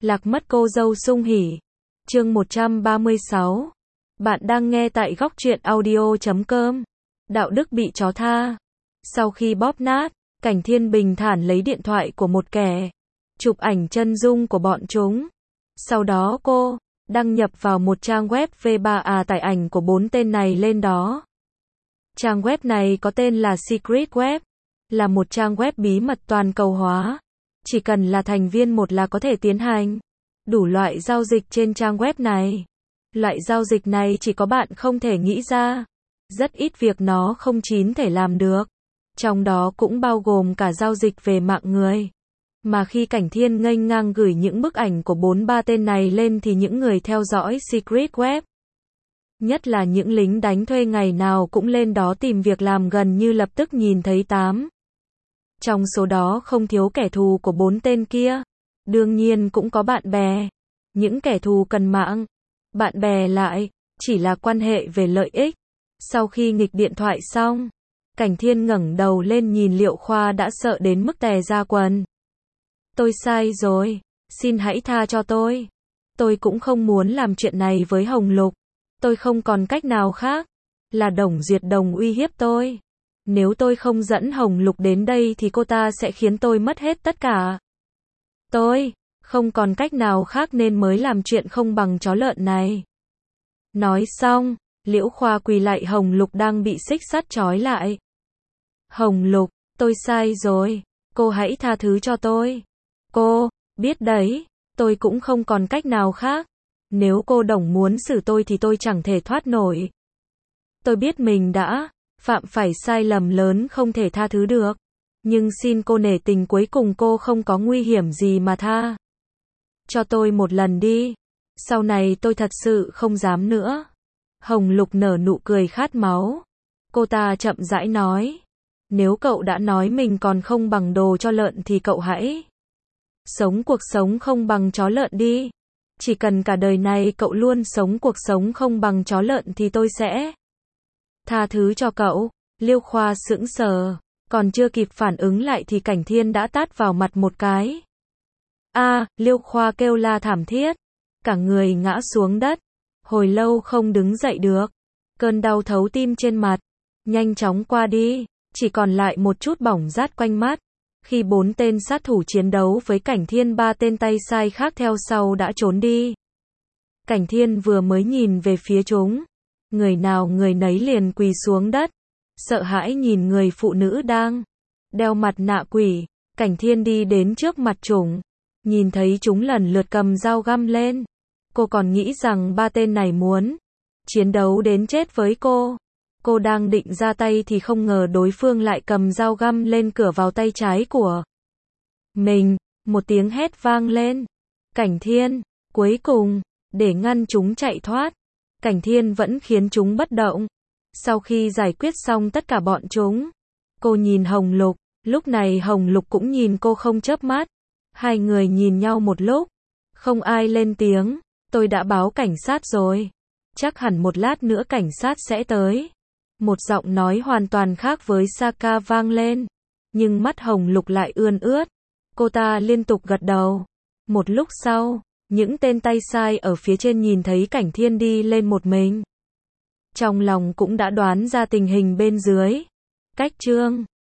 Lạc mất cô dâu sung hỉ. Chương 136. Bạn đang nghe tại góc truyện audio.com. Đạo đức bị chó tha. Sau khi bóp nát, Cảnh Thiên bình thản lấy điện thoại của một kẻ, chụp ảnh chân dung của bọn chúng. Sau đó cô đăng nhập vào một trang web V3A tải ảnh của 4 tên này lên đó. Trang web này có tên là Secret Web, là một trang web bí mật toàn cầu hóa. Chỉ cần là thành viên một là có thể tiến hành đủ loại giao dịch trên trang web này. Loại giao dịch này chỉ có bạn không thể nghĩ ra. Rất ít việc nó không chín thể làm được. Trong đó cũng bao gồm cả giao dịch về mạng người. Mà khi Cảnh Thiên nghênh ngang gửi những bức ảnh của 4-3 tên này lên thì những người theo dõi Secret Web, nhất là những lính đánh thuê ngày nào cũng lên đó tìm việc làm gần như lập tức nhìn thấy 8 trong số đó không thiếu kẻ thù của 4 tên kia. Đương nhiên cũng có bạn bè. Những kẻ thù cần mạng. Bạn bè lại chỉ là quan hệ về lợi ích. Sau khi nghịch điện thoại xong, Cảnh Thiên ngẩng đầu lên nhìn Liệu Khoa đã sợ đến mức tè ra quần. Tôi sai rồi. Xin hãy tha cho tôi. Tôi cũng không muốn làm chuyện này với Hồng Lục. Tôi không còn cách nào khác. Là Đồng Duyệt Đồng uy hiếp tôi. Nếu tôi không dẫn Hồng Lục đến đây thì cô ta sẽ khiến tôi mất hết tất cả. Tôi không còn cách nào khác nên mới làm chuyện không bằng chó lợn này. Nói xong, Liễu Khoa quỳ lại Hồng Lục đang bị xích sắt trói lại. Hồng Lục, tôi sai rồi. Cô hãy tha thứ cho tôi. Cô biết đấy, tôi cũng không còn cách nào khác. Nếu cô Đồng muốn xử tôi thì tôi chẳng thể thoát nổi. Tôi biết mình đã phạm phải sai lầm lớn không thể tha thứ được. Nhưng xin cô nể tình cuối cùng cô không có nguy hiểm gì mà tha cho tôi một lần đi. Sau này tôi thật sự không dám nữa. Hồng Lục nở nụ cười khát máu. Cô ta chậm rãi nói. Nếu cậu đã nói mình còn không bằng đồ cho lợn thì cậu hãy sống cuộc sống không bằng chó lợn đi. Chỉ cần cả đời này cậu luôn sống cuộc sống không bằng chó lợn thì tôi sẽ tha thứ cho cậu. Liêu Khoa sững sờ. Còn chưa kịp phản ứng lại thì Cảnh Thiên đã tát vào mặt một cái. Liêu Khoa kêu la thảm thiết. Cả người ngã xuống đất. Hồi lâu không đứng dậy được. Cơn đau thấu tim trên mặt nhanh chóng qua đi. Chỉ còn lại một chút bỏng rát quanh mắt. Khi 4 tên sát thủ chiến đấu với Cảnh Thiên, 3 tên tay sai khác theo sau đã trốn đi. Cảnh Thiên vừa mới nhìn về phía chúng. Người nào người nấy liền quỳ xuống đất. Sợ hãi nhìn người phụ nữ đang đeo mặt nạ quỷ. Cảnh Thiên đi đến trước mặt chúng. Nhìn thấy chúng lần lượt cầm dao găm lên. Cô còn nghĩ rằng 3 tên này muốn chiến đấu đến chết với cô. Cô đang định ra tay thì không ngờ đối phương lại cầm dao găm lên cửa vào tay trái của mình. Một tiếng hét vang lên. Cảnh Thiên, cuối cùng, để ngăn chúng chạy thoát, Cảnh Thiên vẫn khiến chúng bất động. Sau khi giải quyết xong tất cả bọn chúng, cô nhìn Hồng Lục. Lúc này Hồng Lục cũng nhìn cô không chớp mắt. Hai người nhìn nhau một lúc. Không ai lên tiếng. Tôi đã báo cảnh sát rồi. Chắc hẳn một lát nữa cảnh sát sẽ tới. Một giọng nói hoàn toàn khác với Saka vang lên. Nhưng mắt Hồng Lục lại ươn ướt. Cô ta liên tục gật đầu. Một lúc sau, những tên tay sai ở phía trên nhìn thấy Cảnh Thiên đi lên một mình. Trong lòng cũng đã đoán ra tình hình bên dưới. Cách chương